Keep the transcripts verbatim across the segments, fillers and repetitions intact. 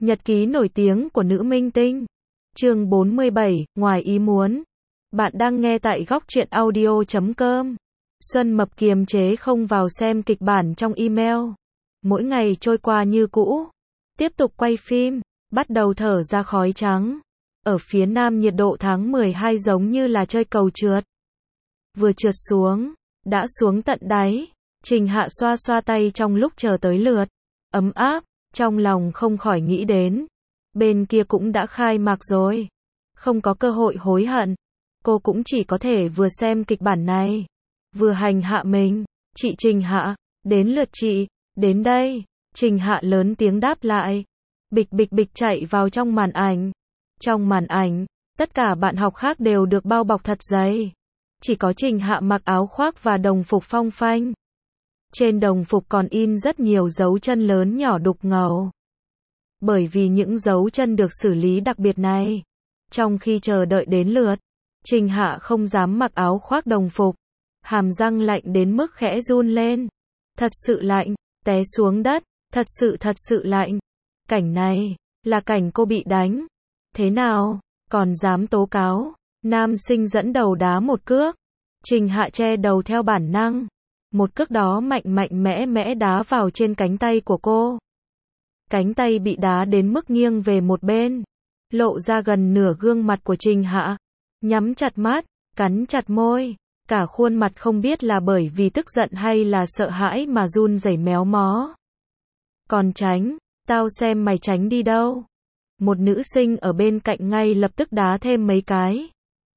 Nhật ký nổi tiếng của nữ minh tinh. Chương bốn mươi bảy, ngoài ý muốn. Bạn đang nghe tại góc truyện audio chấm com. Xuân Mập kiềm chế không vào xem kịch bản trong email. Mỗi ngày trôi qua như cũ. Tiếp tục quay phim, bắt đầu thở ra khói trắng. Ở phía nam nhiệt độ tháng mười hai giống như là chơi cầu trượt. Vừa trượt xuống, đã xuống tận đáy. Trình Hạ xoa xoa tay trong lúc chờ tới lượt. Ấm áp, trong lòng không khỏi nghĩ đến. Bên kia cũng đã khai mạc rồi. Không có cơ hội hối hận. Cô cũng chỉ có thể vừa xem kịch bản này, vừa hành hạ mình. Chị Trình Hạ, đến lượt chị, đến đây. Trình Hạ lớn tiếng đáp lại. Bịch bịch bịch chạy vào trong màn ảnh. Trong màn ảnh, tất cả bạn học khác đều được bao bọc thật dày. Chỉ có Trình Hạ mặc áo khoác và đồng phục phong phanh. Trên đồng phục còn in rất nhiều dấu chân lớn nhỏ đục ngầu. Bởi vì những dấu chân được xử lý đặc biệt này. Trong khi chờ đợi đến lượt, Trình Hạ không dám mặc áo khoác đồng phục. Hàm răng lạnh đến mức khẽ run lên. Thật sự lạnh, té xuống đất, thật sự thật sự lạnh. Cảnh này, là cảnh cô bị đánh. Thế nào, còn dám tố cáo? Nam sinh dẫn đầu đá một cước. Trình Hạ che đầu theo bản năng. Một cước đó mạnh mạnh mẽ mẽ đá vào trên cánh tay của cô. Cánh tay bị đá đến mức nghiêng về một bên. Lộ ra gần nửa gương mặt của Trình Hạ. Nhắm chặt mắt, cắn chặt môi. Cả khuôn mặt không biết là bởi vì tức giận hay là sợ hãi mà run rẩy méo mó. Còn tránh, tao xem mày tránh đi đâu. Một nữ sinh ở bên cạnh ngay lập tức đá thêm mấy cái.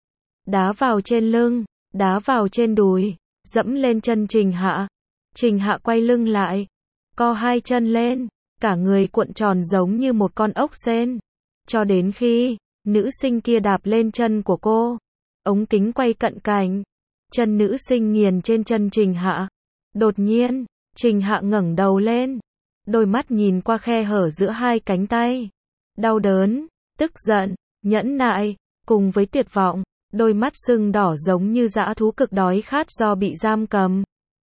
Đá vào trên lưng, đá vào trên đùi, dẫm lên chân Trình Hạ. Trình Hạ quay lưng lại, co hai chân lên, cả người cuộn tròn giống như một con ốc sên. Cho đến khi, nữ sinh kia đạp lên chân của cô. Ống kính quay cận cảnh. Chân nữ sinh nghiền trên chân Trình Hạ. Đột nhiên, Trình Hạ ngẩng đầu lên. Đôi mắt nhìn qua khe hở giữa hai cánh tay. Đau đớn, tức giận, nhẫn nại, cùng với tuyệt vọng. Đôi mắt sưng đỏ giống như dã thú cực đói khát do bị giam cầm.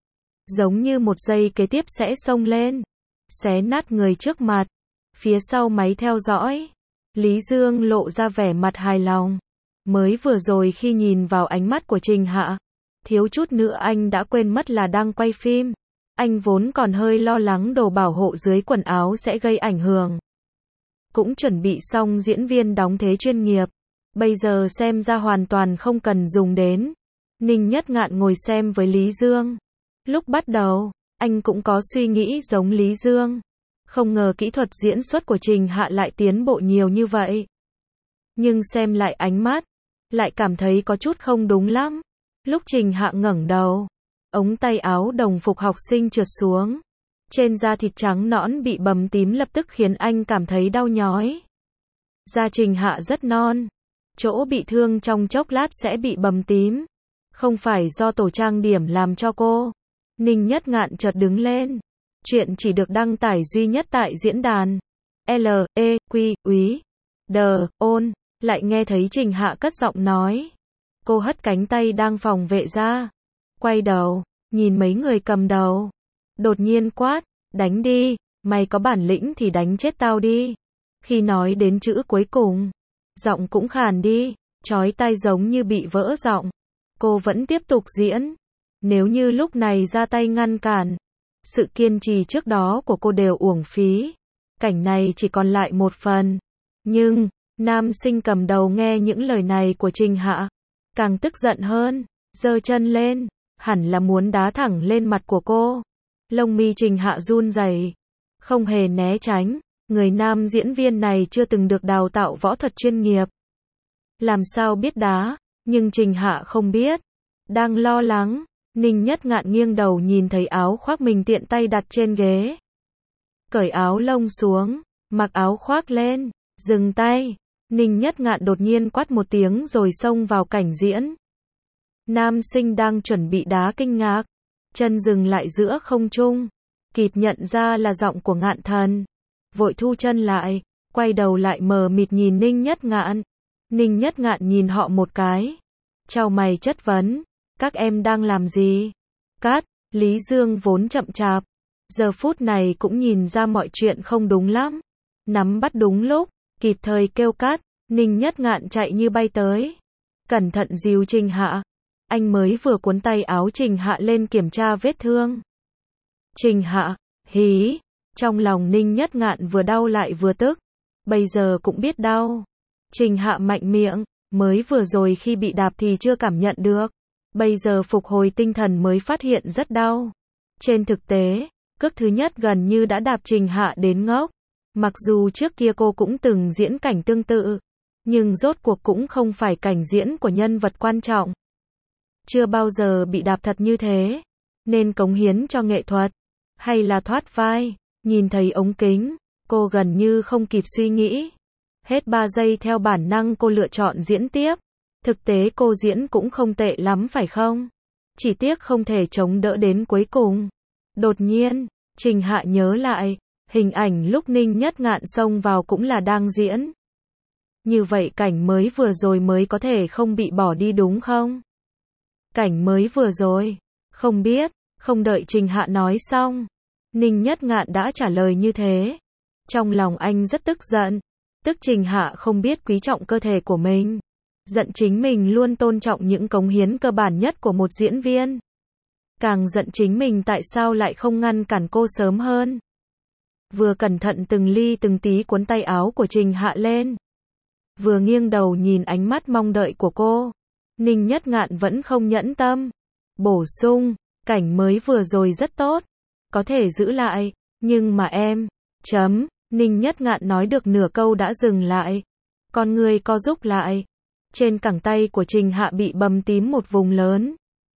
Giống như một giây kế tiếp sẽ xông lên. Xé nát người trước mặt. Phía sau máy theo dõi. Lý Dương lộ ra vẻ mặt hài lòng. Mới vừa rồi khi nhìn vào ánh mắt của Trình Hạ, thiếu chút nữa anh đã quên mất là đang quay phim. Anh vốn còn hơi lo lắng đồ bảo hộ dưới quần áo sẽ gây ảnh hưởng. Cũng chuẩn bị xong diễn viên đóng thế chuyên nghiệp. Bây giờ xem ra hoàn toàn không cần dùng đến. Ninh Nhất Ngạn ngồi xem với Lý Dương. Lúc bắt đầu, anh cũng có suy nghĩ giống Lý Dương. Không ngờ kỹ thuật diễn xuất của Trình Hạ lại tiến bộ nhiều như vậy. Nhưng xem lại ánh mắt, lại cảm thấy có chút không đúng lắm. Lúc Trình Hạ ngẩng đầu, ống tay áo đồng phục học sinh trượt xuống. Trên da thịt trắng nõn bị bầm tím lập tức khiến anh cảm thấy đau nhói. Da Trình Hạ rất non. Chỗ bị thương trong chốc lát sẽ bị bầm tím. Không phải do tổ trang điểm làm cho cô. Ninh Nhất Ngạn chợt đứng lên. Chuyện chỉ được đăng tải duy nhất tại diễn đàn. L, E, Q, úy, D, ôn. Lại nghe thấy Trình Hạ cất giọng nói. Cô hất cánh tay đang phòng vệ ra. Quay đầu, nhìn mấy người cầm đầu. Đột nhiên quát, đánh đi, mày có bản lĩnh thì đánh chết tao đi. Khi nói đến chữ cuối cùng, giọng cũng khàn đi, chói tai giống như bị vỡ giọng. Cô vẫn tiếp tục diễn. Nếu như lúc này ra tay ngăn cản, sự kiên trì trước đó của cô đều uổng phí. Cảnh này chỉ còn lại một phần. Nhưng, nam sinh cầm đầu nghe những lời này của Trình Hạ, càng tức giận hơn, giơ chân lên, hẳn là muốn đá thẳng lên mặt của cô. Lông mi Trình Hạ run rẩy, không hề né tránh. Người nam diễn viên này chưa từng được đào tạo võ thuật chuyên nghiệp. Làm sao biết đá, nhưng Trình Hạ không biết. Đang lo lắng, Ninh Nhất Ngạn nghiêng đầu nhìn thấy áo khoác mình tiện tay đặt trên ghế. Cởi áo lông xuống, mặc áo khoác lên, dừng tay. Ninh Nhất Ngạn đột nhiên quát một tiếng rồi xông vào cảnh diễn. Nam sinh đang chuẩn bị đá kinh ngạc. Chân dừng lại giữa không trung. Kịp nhận ra là giọng của Ngạn Thần. Vội thu chân lại, quay đầu lại mờ mịt nhìn Ninh Nhất Ngạn. Ninh Nhất Ngạn nhìn họ một cái. Chau mày chất vấn. Các em đang làm gì? Cát, Lý Dương vốn chậm chạp. Giờ phút này cũng nhìn ra mọi chuyện không đúng lắm. Nắm bắt đúng lúc, kịp thời kêu cắt, Ninh Nhất Ngạn chạy như bay tới. Cẩn thận dìu Trình Hạ. Anh mới vừa cuốn tay áo Trình Hạ lên kiểm tra vết thương. Trình Hạ, hí. Trong lòng Ninh Nhất Ngạn vừa đau lại vừa tức. Bây giờ cũng biết đau. Trình Hạ mạnh miệng, mới vừa rồi khi bị đạp thì chưa cảm nhận được. Bây giờ phục hồi tinh thần mới phát hiện rất đau. Trên thực tế, cước thứ nhất gần như đã đạp Trình Hạ đến ngốc. Mặc dù trước kia cô cũng từng diễn cảnh tương tự, nhưng rốt cuộc cũng không phải cảnh diễn của nhân vật quan trọng. Chưa bao giờ bị đạp thật như thế, nên cống hiến cho nghệ thuật, hay là thoát vai. Nhìn thấy ống kính, cô gần như không kịp suy nghĩ. Hết ba giây theo bản năng cô lựa chọn diễn tiếp. Thực tế cô diễn cũng không tệ lắm phải không? Chỉ tiếc không thể chống đỡ đến cuối cùng. Đột nhiên, Trình Hạ nhớ lại, hình ảnh lúc Ninh Nhất Ngạn xông vào cũng là đang diễn. Như vậy cảnh mới vừa rồi mới có thể không bị bỏ đi đúng không? Cảnh mới vừa rồi, không biết, không đợi Trình Hạ nói xong. Ninh Nhất Ngạn đã trả lời như thế. Trong lòng anh rất tức giận. Tức Trình Hạ không biết quý trọng cơ thể của mình. Giận chính mình luôn tôn trọng những cống hiến cơ bản nhất của một diễn viên. Càng giận chính mình tại sao lại không ngăn cản cô sớm hơn. Vừa cẩn thận từng ly từng tí cuốn tay áo của Trình Hạ lên. Vừa nghiêng đầu nhìn ánh mắt mong đợi của cô. Ninh Nhất Ngạn vẫn không nhẫn tâm. Bổ sung, cảnh mới vừa rồi rất tốt. Có thể giữ lại, nhưng mà em, chấm, Ninh Nhất Ngạn nói được nửa câu đã dừng lại. Con người co rúm lại. Trên cẳng tay của Trình Hạ bị bầm tím một vùng lớn.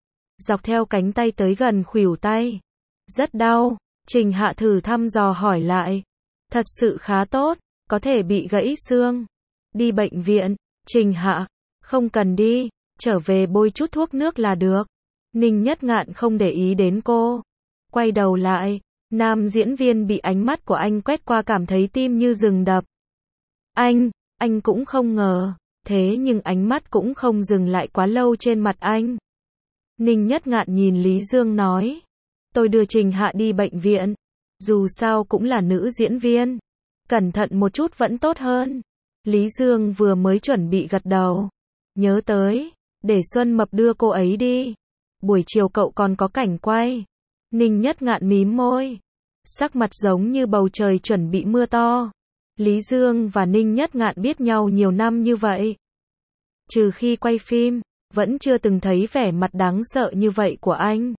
Dọc theo cánh tay tới gần khuỷu tay. Rất đau. Trình Hạ thử thăm dò hỏi lại. Thật sự khá tốt, có thể bị gãy xương. Đi bệnh viện. Trình Hạ, không cần đi, trở về bôi chút thuốc nước là được. Ninh Nhất Ngạn không để ý đến cô. Quay đầu lại, nam diễn viên bị ánh mắt của anh quét qua cảm thấy tim như dừng đập. Anh, anh cũng không ngờ, thế nhưng ánh mắt cũng không dừng lại quá lâu trên mặt anh. Ninh Nhất Ngạn nhìn Lý Dương nói, tôi đưa Trình Hạ đi bệnh viện, dù sao cũng là nữ diễn viên, cẩn thận một chút vẫn tốt hơn. Lý Dương vừa mới chuẩn bị gật đầu, nhớ tới, để Xuân Mập đưa cô ấy đi, buổi chiều cậu còn có cảnh quay. Ninh Nhất Ngạn mím môi, sắc mặt giống như bầu trời chuẩn bị mưa to. Lý Dương và Ninh Nhất Ngạn biết nhau nhiều năm như vậy. Trừ khi quay phim, vẫn chưa từng thấy vẻ mặt đáng sợ như vậy của anh.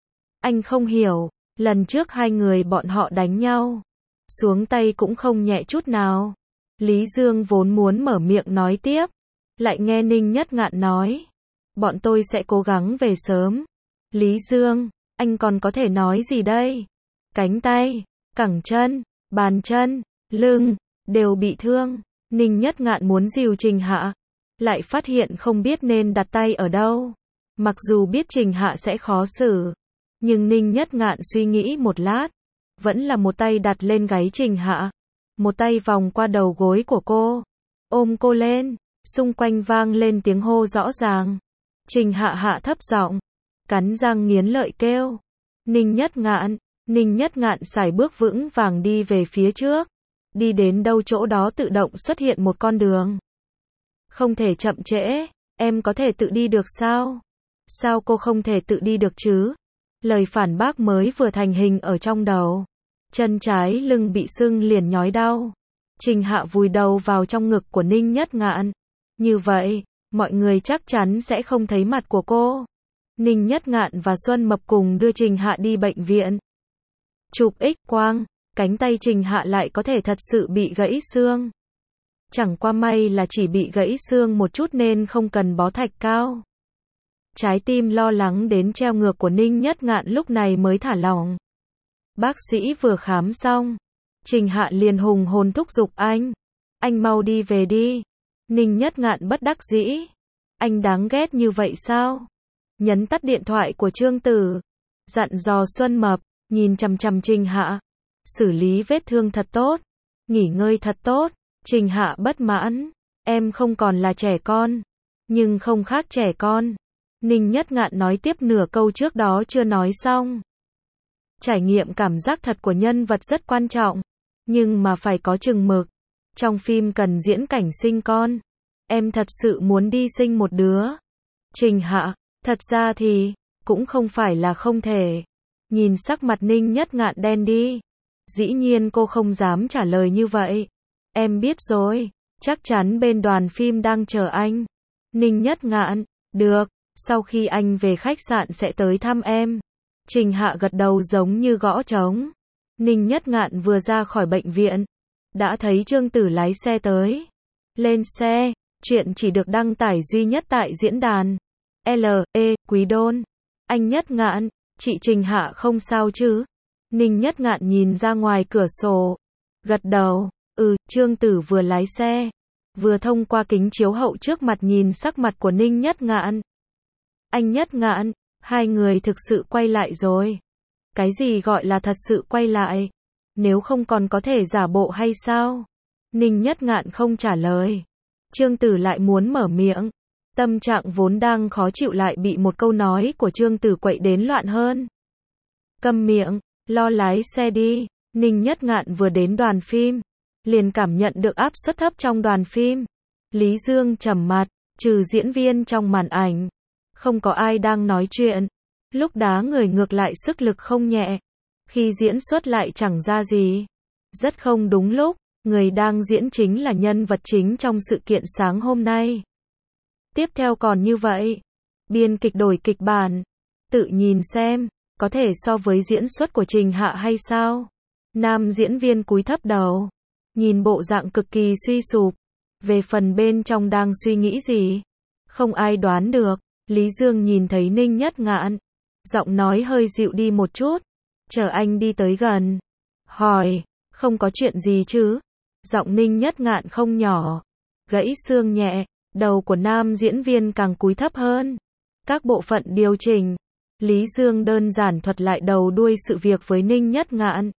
Anh không hiểu, lần trước hai người bọn họ đánh nhau, xuống tay cũng không nhẹ chút nào. Lý Dương vốn muốn mở miệng nói tiếp, lại nghe Ninh Nhất Ngạn nói, bọn tôi sẽ cố gắng về sớm. Lý Dương, anh còn có thể nói gì đây? Cánh tay, cẳng chân, bàn chân, lưng, đều bị thương. Ninh Nhất Ngạn muốn dìu Trình Hạ, lại phát hiện không biết nên đặt tay ở đâu. Mặc dù biết Trình Hạ sẽ khó xử, nhưng Ninh Nhất Ngạn suy nghĩ một lát, vẫn là một tay đặt lên gáy Trình Hạ, một tay vòng qua đầu gối của cô, ôm cô lên, xung quanh vang lên tiếng hô rõ ràng. Trình Hạ hạ thấp giọng, cắn răng nghiến lợi kêu, Ninh Nhất Ngạn. Ninh Nhất Ngạn sải bước vững vàng đi về phía trước, đi đến đâu chỗ đó tự động xuất hiện một con đường. Không thể chậm trễ, em có thể tự đi được sao? Sao cô không thể tự đi được chứ? Lời phản bác mới vừa thành hình ở trong đầu. Chân trái lưng bị sưng liền nhói đau. Trình Hạ vùi đầu vào trong ngực của Ninh Nhất Ngạn. Như vậy, mọi người chắc chắn sẽ không thấy mặt của cô. Ninh Nhất Ngạn và Xuân Mập cùng đưa Trình Hạ đi bệnh viện. Chụp X-quang, cánh tay Trình Hạ lại có thể thật sự bị gãy xương. Chẳng qua may là chỉ bị gãy xương một chút nên không cần bó thạch cao. Trái tim lo lắng đến treo ngược của Ninh Nhất Ngạn lúc này mới thả lỏng. Bác sĩ vừa khám xong, Trình Hạ liền hùng hồn thúc giục anh. Anh mau đi về đi. Ninh Nhất Ngạn bất đắc dĩ. Anh đáng ghét như vậy sao? Nhấn tắt điện thoại của Trương Tử. Dặn dò Xuân Mập, nhìn chằm chằm Trình Hạ. Xử lý vết thương thật tốt. Nghỉ ngơi thật tốt. Trình Hạ bất mãn. Em không còn là trẻ con. Nhưng không khác trẻ con. Ninh Nhất Ngạn nói tiếp nửa câu trước đó chưa nói xong. Trải nghiệm cảm giác thật của nhân vật rất quan trọng. Nhưng mà phải có chừng mực. Trong phim cần diễn cảnh sinh con. Em thật sự muốn đi sinh một đứa. Trình Hạ, thật ra thì, cũng không phải là không thể. Nhìn sắc mặt Ninh Nhất Ngạn đen đi. Dĩ nhiên cô không dám trả lời như vậy. Em biết rồi, chắc chắn bên đoàn phim đang chờ anh. Ninh Nhất Ngạn, được, sau khi anh về khách sạn sẽ tới thăm em. Trình Hạ gật đầu giống như gõ trống. Ninh Nhất Ngạn vừa ra khỏi bệnh viện, đã thấy Trương Tử lái xe tới. Lên xe, chuyện chỉ được đăng tải duy nhất tại diễn đàn. L, E, Quý Đôn. Anh Nhất Ngạn, chị Trình Hạ không sao chứ? Ninh Nhất Ngạn nhìn ra ngoài cửa sổ. Gật đầu, ừ, Trương Tử vừa lái xe, vừa thông qua kính chiếu hậu trước mặt nhìn sắc mặt của Ninh Nhất Ngạn. Anh Nhất Ngạn, hai người thực sự quay lại rồi. Cái gì gọi là thật sự quay lại? Nếu không còn có thể giả bộ hay sao? Ninh Nhất Ngạn không trả lời. Trương Tử lại muốn mở miệng. Tâm trạng vốn đang khó chịu lại bị một câu nói của Trương Tử quậy đến loạn hơn. Câm miệng, lo lái xe đi. Ninh Nhất Ngạn vừa đến đoàn phim, liền cảm nhận được áp suất thấp trong đoàn phim. Lý Dương trầm mặt, trừ diễn viên trong màn ảnh, không có ai đang nói chuyện. Lúc đá người ngược lại sức lực không nhẹ. Khi diễn xuất lại chẳng ra gì. Rất không đúng lúc, người đang diễn chính là nhân vật chính trong sự kiện sáng hôm nay. Tiếp theo còn như vậy. Biên kịch đổi kịch bản. Tự nhìn xem, có thể so với diễn xuất của Trình Hạ hay sao? Nam diễn viên cúi thấp đầu. Nhìn bộ dạng cực kỳ suy sụp. Về phần bên trong đang suy nghĩ gì? Không ai đoán được. Lý Dương nhìn thấy Ninh Nhất Ngạn. Giọng nói hơi dịu đi một chút. Chờ anh đi tới gần. Hỏi, không có chuyện gì chứ? Giọng Ninh Nhất Ngạn không nhỏ. Gãy xương nhẹ. Đầu của nam diễn viên càng cúi thấp hơn. Các bộ phận điều chỉnh. Lý Dương đơn giản thuật lại đầu đuôi sự việc với Ninh Nhất Ngạn.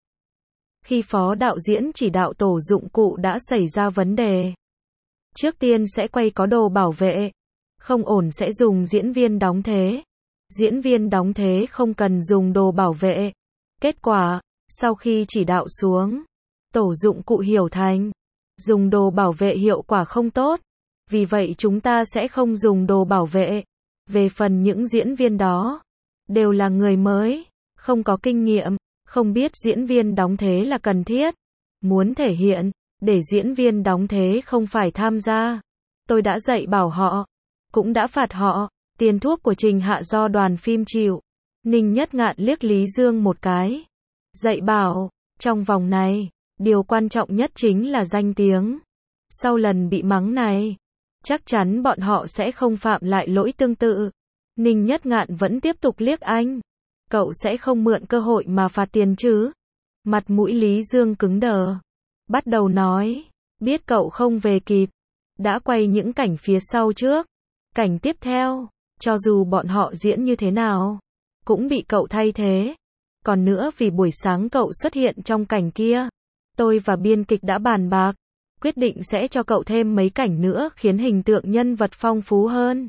Khi phó đạo diễn chỉ đạo tổ dụng cụ đã xảy ra vấn đề. Trước tiên sẽ quay có đồ bảo vệ. Không ổn sẽ dùng diễn viên đóng thế. Diễn viên đóng thế không cần dùng đồ bảo vệ. Kết quả, sau khi chỉ đạo xuống, tổ dụng cụ hiểu thành dùng đồ bảo vệ hiệu quả không tốt. Vì vậy chúng ta sẽ không dùng đồ bảo vệ. Về phần những diễn viên đó, đều là người mới, không có kinh nghiệm, không biết diễn viên đóng thế là cần thiết. Muốn thể hiện, để diễn viên đóng thế không phải tham gia. Tôi đã dạy bảo họ, cũng đã phạt họ. Tiền thuốc của Trình Hạ do đoàn phim chịu. Ninh Nhất Ngạn liếc Lý Dương một cái. Dạy bảo, trong vòng này, điều quan trọng nhất chính là danh tiếng. Sau lần bị mắng này, chắc chắn bọn họ sẽ không phạm lại lỗi tương tự. Ninh Nhất Ngạn vẫn tiếp tục liếc anh. Cậu sẽ không mượn cơ hội mà phạt tiền chứ? Mặt mũi Lý Dương cứng đờ. Bắt đầu nói, biết cậu không về kịp. Đã quay những cảnh phía sau trước. Cảnh tiếp theo, cho dù bọn họ diễn như thế nào, cũng bị cậu thay thế. Còn nữa vì buổi sáng cậu xuất hiện trong cảnh kia, tôi và biên kịch đã bàn bạc, quyết định sẽ cho cậu thêm mấy cảnh nữa khiến hình tượng nhân vật phong phú hơn.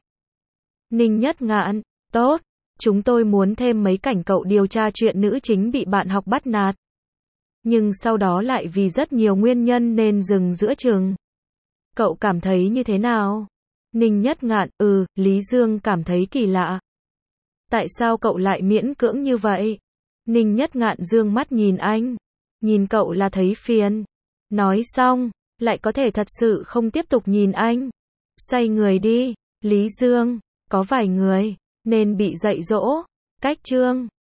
Ninh Nhất Ngạn, tốt, chúng tôi muốn thêm mấy cảnh cậu điều tra chuyện nữ chính bị bạn học bắt nạt. Nhưng sau đó lại vì rất nhiều nguyên nhân nên dừng giữa chừng. Cậu cảm thấy như thế nào? Ninh Nhất Ngạn, ừ, Lý Dương cảm thấy kỳ lạ. Tại sao cậu lại miễn cưỡng như vậy? Ninh Nhất Ngạn dương mắt nhìn anh. Nhìn cậu là thấy phiền. Nói xong, lại có thể thật sự không tiếp tục nhìn anh. Xoay người đi. Lý Dương, có vài người, nên bị dạy dỗ. Cách chương.